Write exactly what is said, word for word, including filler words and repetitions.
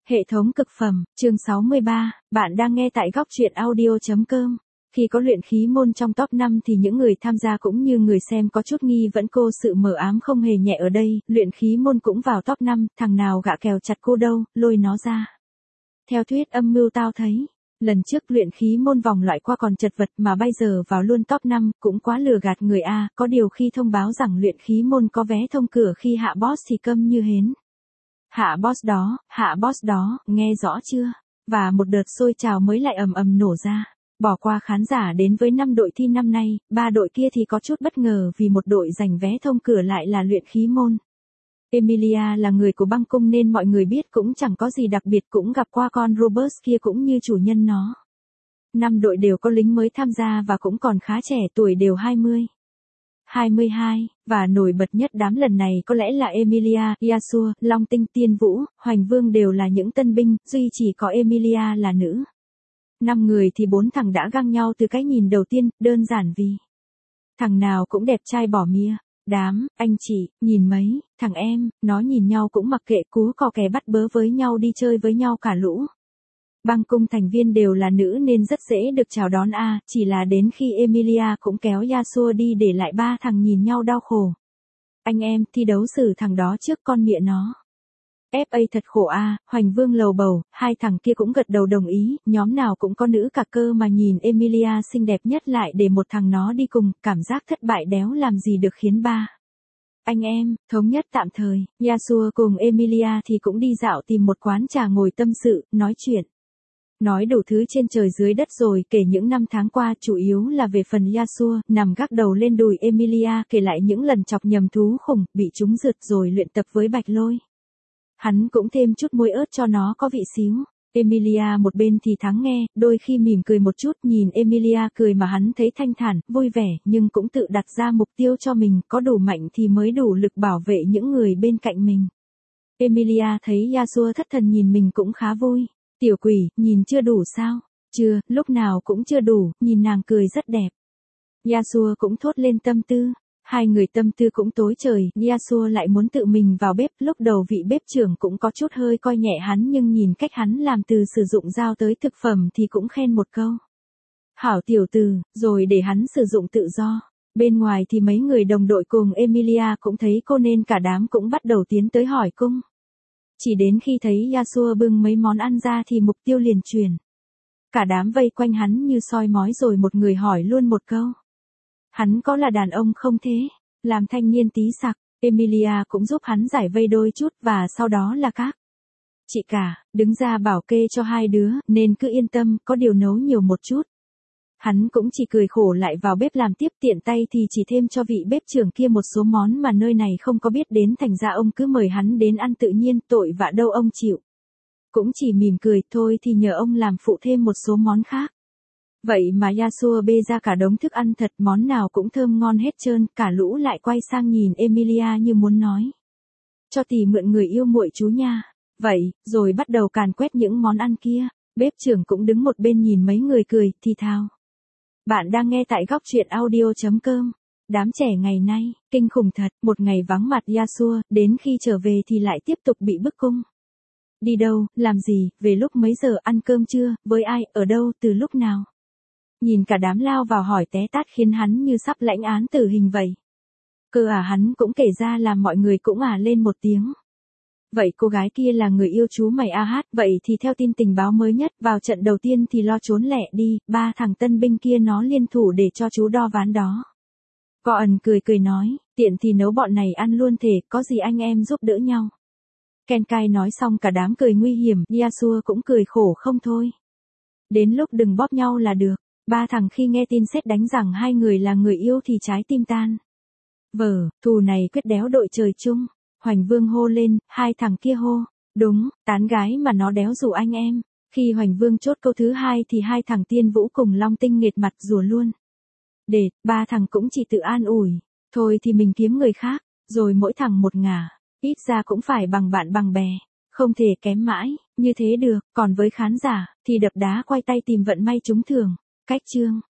Hệ thống cực phẩm, chương sáu mươi ba, bạn đang nghe tại góc truyện audio.com. Khi có luyện khí môn trong top năm thì những người tham gia cũng như người xem có chút nghi vẫn cô sự mờ ám không hề nhẹ ở đây, luyện khí môn cũng vào top năm, thằng nào gạ kèo chặt cô đâu, lôi nó ra. Theo thuyết âm mưu tao thấy, lần trước luyện khí môn vòng loại qua còn chật vật mà bây giờ vào luôn top năm, cũng quá lừa gạt người a, có điều khi thông báo rằng luyện khí môn có vé thông cửa khi hạ boss thì câm như hến. Hạ boss đó, hạ boss đó, nghe rõ chưa? Và một đợt sôi trào mới lại ầm ầm nổ ra. Bỏ qua khán giả đến với năm đội thi năm nay, ba đội kia thì có chút bất ngờ vì một đội giành vé thông cửa lại là luyện khí môn. Emilia là người của băng cung nên mọi người biết cũng chẳng có gì đặc biệt, cũng gặp qua con Robert kia cũng như chủ nhân nó. Năm đội đều có lính mới tham gia và cũng còn khá trẻ, tuổi đều hai mươi. hai mươi hai, và nổi bật nhất đám lần này có lẽ là Emilia, Yasuo, Long Tinh, Tiên Vũ, Hoành Vương đều là những tân binh, duy chỉ có Emilia là nữ. Năm người thì bốn thằng đã găng nhau từ cái nhìn đầu tiên, đơn giản vì thằng nào cũng đẹp trai bỏ mía. Đám, anh chị, nhìn mấy, thằng em, nó nhìn nhau cũng mặc kệ, cú cò kè bắt bớ với nhau đi chơi với nhau cả lũ. Băng cung thành viên đều là nữ nên rất dễ được chào đón a, à, chỉ là đến khi Emilia cũng kéo Yasuo đi để lại ba thằng nhìn nhau đau khổ. Anh em, thi đấu xử thằng đó trước con mẹ nó. ép a thật khổ a, à, Hoành Vương lầu bầu, hai thằng kia cũng gật đầu đồng ý, nhóm nào cũng có nữ cả cơ mà nhìn Emilia xinh đẹp nhất lại để một thằng nó đi cùng, cảm giác thất bại đéo làm gì được khiến ba. Anh em, thống nhất tạm thời, Yasuo cùng Emilia thì cũng đi dạo tìm một quán trà ngồi tâm sự, nói chuyện. Nói đủ thứ trên trời dưới đất rồi, kể những năm tháng qua chủ yếu là về phần Yasuo, nằm gác đầu lên đùi Emilia kể lại những lần chọc nhầm thú khủng, bị chúng rượt rồi luyện tập với bạch lôi. Hắn cũng thêm chút muối ớt cho nó có vị xíu. Emilia một bên thì thắng nghe, đôi khi mỉm cười một chút, nhìn Emilia cười mà hắn thấy thanh thản, vui vẻ, nhưng cũng tự đặt ra mục tiêu cho mình, có đủ mạnh thì mới đủ lực bảo vệ những người bên cạnh mình. Emilia thấy Yasuo thất thần nhìn mình cũng khá vui. Tiểu quỷ, nhìn chưa đủ sao? Chưa, lúc nào cũng chưa đủ, nhìn nàng cười rất đẹp. Yasuo cũng thốt lên tâm tư. Hai người tâm tư cũng tối trời, Yasuo lại muốn tự mình vào bếp, lúc đầu vị bếp trưởng cũng có chút hơi coi nhẹ hắn nhưng nhìn cách hắn làm từ sử dụng dao tới thực phẩm thì cũng khen một câu. Hảo tiểu tử, rồi để hắn sử dụng tự do. Bên ngoài thì mấy người đồng đội cùng Emilia cũng thấy cô nên cả đám cũng bắt đầu tiến tới hỏi cung. Chỉ đến khi thấy Yasuo bưng mấy món ăn ra thì mục tiêu liền chuyển. Cả đám vây quanh hắn như soi mói rồi một người hỏi luôn một câu. Hắn có là đàn ông không thế? Làm thanh niên tí sặc, Emilia cũng giúp hắn giải vây đôi chút và sau đó là các chị cả, đứng ra bảo kê cho hai đứa, nên cứ yên tâm, có điều nấu nhiều một chút. Hắn cũng chỉ cười khổ lại vào bếp làm tiếp, tiện tay thì chỉ thêm cho vị bếp trưởng kia một số món mà nơi này không có biết đến, thành ra ông cứ mời hắn đến ăn tự nhiên, tội vạ đâu ông chịu. Cũng chỉ mỉm cười, thôi thì nhờ ông làm phụ thêm một số món khác. Vậy mà Yasuo bê ra cả đống thức ăn thật, món nào cũng thơm ngon hết trơn, cả lũ lại quay sang nhìn Emilia như muốn nói. Cho tỷ mượn người yêu muội chú nha. Vậy, rồi bắt đầu càn quét những món ăn kia, bếp trưởng cũng đứng một bên nhìn mấy người cười, thì thào. Bạn đang nghe tại góc truyện audio.com. Đám trẻ ngày nay, kinh khủng thật, một ngày vắng mặt Yasuo, đến khi trở về thì lại tiếp tục bị bức cung. Đi đâu, làm gì, về lúc mấy giờ, ăn cơm chưa, với ai, ở đâu, từ lúc nào. Nhìn cả đám lao vào hỏi té tát khiến hắn như sắp lãnh án tử hình vậy. Cơ à, hắn cũng kể ra làm mọi người cũng à lên một tiếng. Vậy cô gái kia là người yêu chú mày a hát, vậy thì theo tin tình báo mới nhất, vào trận đầu tiên thì lo trốn lẹ đi, ba thằng tân binh kia nó liên thủ để cho chú đo ván đó. Có ẩn cười cười nói, tiện thì nấu bọn này ăn luôn thể, có gì anh em giúp đỡ nhau. Kenkai nói xong cả đám cười nguy hiểm, Yasuo cũng cười khổ không thôi. Đến lúc đừng bóp nhau là được. Ba thằng khi nghe tin sét đánh rằng hai người là người yêu thì trái tim tan. Vờ, thù này quyết đéo đội trời chung. Hoành Vương hô lên, hai thằng kia hô. Đúng, tán gái mà nó đéo rủ anh em. Khi Hoành Vương chốt câu thứ hai thì hai thằng Tiên Vũ cùng Long Tinh nghệt mặt rùa luôn. Để, ba thằng cũng chỉ tự an ủi. Thôi thì mình kiếm người khác, rồi mỗi thằng một ngả. Ít ra cũng phải bằng bạn bằng bè. Không thể kém mãi, như thế được. Còn với khán giả, thì đập đá quay tay tìm vận may trúng thưởng. Cách chương